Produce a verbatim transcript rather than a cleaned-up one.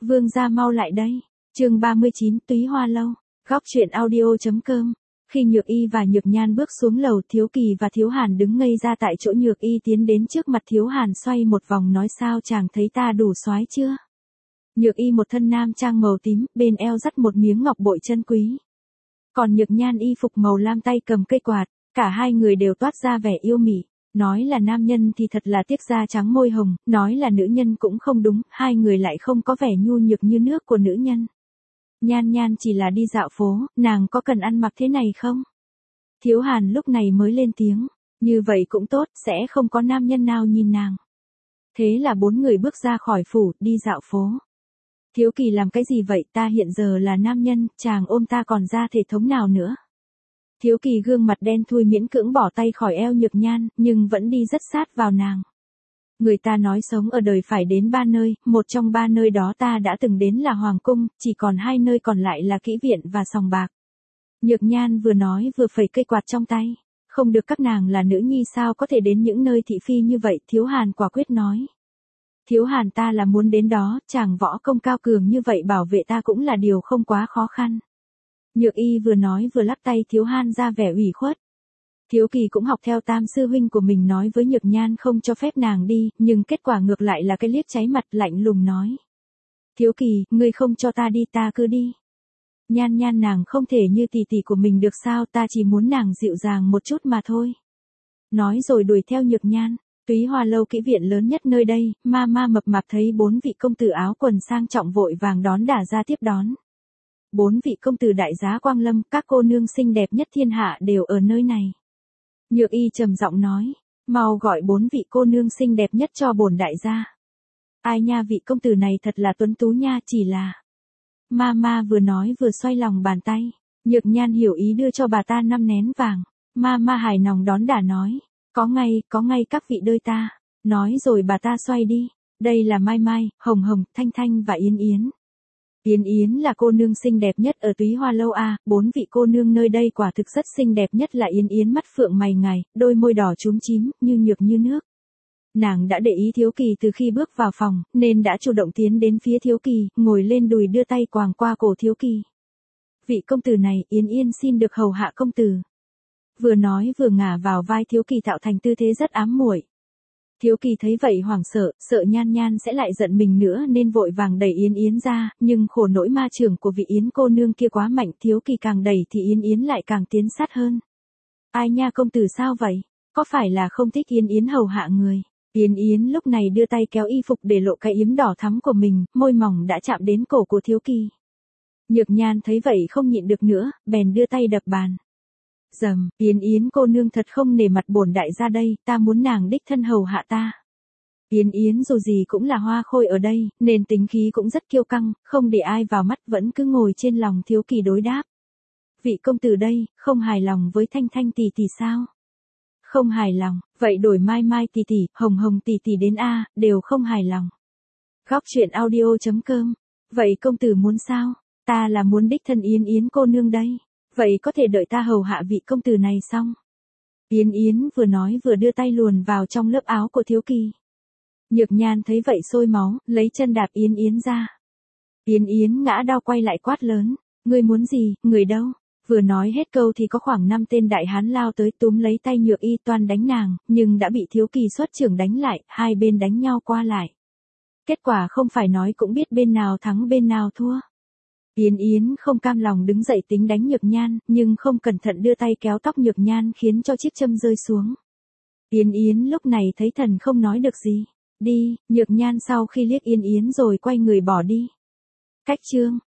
Vương gia mau lại đây. Chương ba mươi chín, Túy Hoa lâu. Góc truyện audio.com. Khi Nhược Y và Nhược Nhan bước xuống lầu, Thiếu Kỳ và Thiếu Hàn đứng ngây ra tại chỗ. Nhược Y tiến đến trước mặt Thiếu Hàn xoay một vòng nói: sao chàng thấy ta đủ soái chưa? Nhược Y một thân nam trang màu tím, bên eo dắt một miếng ngọc bội chân quý. Còn Nhược Nhan y phục màu lam, tay cầm cây quạt, cả hai người đều toát ra vẻ yêu mị. Nói là nam nhân thì thật là tiếc da trắng môi hồng, nói là nữ nhân cũng không đúng, hai người lại không có vẻ nhu nhược như nước của nữ nhân. Nhan Nhan chỉ là đi dạo phố, nàng có cần ăn mặc thế này không? Thiếu Hàn lúc này mới lên tiếng, như vậy cũng tốt, sẽ không có nam nhân nào nhìn nàng. Thế là bốn người bước ra khỏi phủ, đi dạo phố. Thiếu Kỳ làm cái gì vậy, ta hiện giờ là nam nhân, chàng ôm ta còn ra thể thống nào nữa. Thiếu Kỳ gương mặt đen thui miễn cưỡng bỏ tay khỏi eo Nhược Nhan, nhưng vẫn đi rất sát vào nàng. Người ta nói sống ở đời phải đến ba nơi, một trong ba nơi đó ta đã từng đến là Hoàng Cung, chỉ còn hai nơi còn lại là Kỹ Viện và Sòng Bạc. Nhược Nhan vừa nói vừa phẩy cây quạt trong tay. Không được, các nàng là nữ nhi sao có thể đến những nơi thị phi như vậy, Thiếu Hàn quả quyết nói. Thiếu Hàn, ta là muốn đến đó, chàng võ công cao cường như vậy bảo vệ ta cũng là điều không quá khó khăn. Nhược Y vừa nói vừa lắc tay Thiếu Hàn ra vẻ ủy khuất. Thiếu Kỳ cũng học theo tam sư huynh của mình nói với Nhược Nhan không cho phép nàng đi, nhưng kết quả ngược lại là cái liếc cháy mặt, lạnh lùng nói. Thiếu Kỳ, ngươi không cho ta đi ta cứ đi. Nhan Nhan, nàng không thể như tỷ tỷ của mình được sao, ta chỉ muốn nàng dịu dàng một chút mà thôi. Nói rồi đuổi theo Nhược Nhan. Túy Hoa lâu, Kỹ Viện lớn nhất nơi đây, ma ma mập mạp thấy bốn vị công tử áo quần sang trọng vội vàng đón đả ra tiếp đón. Bốn vị công tử đại giá quang lâm, các cô nương xinh đẹp nhất thiên hạ đều ở nơi này. Nhược Y trầm giọng nói, mau gọi bốn vị cô nương xinh đẹp nhất cho bổn đại gia. Ai nha, vị công tử này thật là tuấn tú nha, chỉ là... Ma ma vừa nói vừa xoay lòng bàn tay. Nhược Nhan hiểu ý đưa cho bà ta năm nén vàng. Ma ma hài lòng đón đả nói, có ngay, có ngay các vị đơi ta. Nói rồi bà ta xoay đi. Đây là Mai Mai, Hồng Hồng, Thanh Thanh và Yến Yến. Yến Yến là cô nương xinh đẹp nhất ở Túy Hoa lâu a, à, bốn vị cô nương nơi đây quả thực rất xinh đẹp, nhất là Yến Yến mắt phượng mày ngài, đôi môi đỏ chúm chím, như nhược như nước. Nàng đã để ý Thiếu Kỳ từ khi bước vào phòng, nên đã chủ động tiến đến phía Thiếu Kỳ, ngồi lên đùi đưa tay quàng qua cổ Thiếu Kỳ. Vị công tử này, Yến Yến xin được hầu hạ công tử. Vừa nói vừa ngả vào vai Thiếu Kỳ tạo thành tư thế rất ám muội. Thiếu Kỳ thấy vậy hoảng sợ, sợ Nhan Nhan sẽ lại giận mình nữa nên vội vàng đẩy Yến Yến ra, nhưng khổ nỗi ma trưởng của vị Yến cô nương kia quá mạnh, Thiếu Kỳ càng đẩy thì Yến Yến lại càng tiến sát hơn. Ai nha công tử sao vậy? Có phải là không thích Yến Yến hầu hạ người? Yến Yến lúc này đưa tay kéo y phục để lộ cái yếm đỏ thắm của mình, môi mỏng đã chạm đến cổ của Thiếu Kỳ. Nhược Nhan thấy vậy không nhịn được nữa, bèn đưa tay đập bàn. Dầm, Yến Yến cô nương thật không nể mặt bổn đại gia đây, ta muốn nàng đích thân hầu hạ ta. Yến Yến dù gì cũng là hoa khôi ở đây, nên tính khí cũng rất kiêu căng, không để ai vào mắt vẫn cứ ngồi trên lòng Thiếu Kỳ đối đáp. Vị công tử đây, không hài lòng với Thanh Thanh tỷ tỷ sao? Không hài lòng, vậy đổi Mai Mai tỷ tỷ, Hồng Hồng tỷ tỷ đến a, đều không hài lòng. Góc truyện audio.com. Vậy công tử muốn sao? Ta là muốn đích thân Yến Yến cô nương đây. Vậy có thể đợi ta hầu hạ vị công tử này xong. Yến Yến vừa nói vừa đưa tay luồn vào trong lớp áo của Thiếu Kỳ. Nhược Nhan thấy vậy sôi máu, lấy chân đạp Yến Yến ra. Yến Yến ngã đau quay lại quát lớn, ngươi muốn gì, người đâu? Vừa nói hết câu thì có khoảng năm tên đại hán lao tới túm lấy tay Nhược Y toan đánh nàng, nhưng đã bị Thiếu Kỳ xuất trưởng đánh lại, hai bên đánh nhau qua lại. Kết quả không phải nói cũng biết bên nào thắng bên nào thua. Yến Yến không cam lòng đứng dậy tính đánh Nhược Nhan, nhưng không cẩn thận đưa tay kéo tóc Nhược Nhan khiến cho chiếc châm rơi xuống. Yến Yến lúc này thấy thần không nói được gì. Đi, Nhược Nhan sau khi liếc Yến Yến rồi quay người bỏ đi. Cách chương.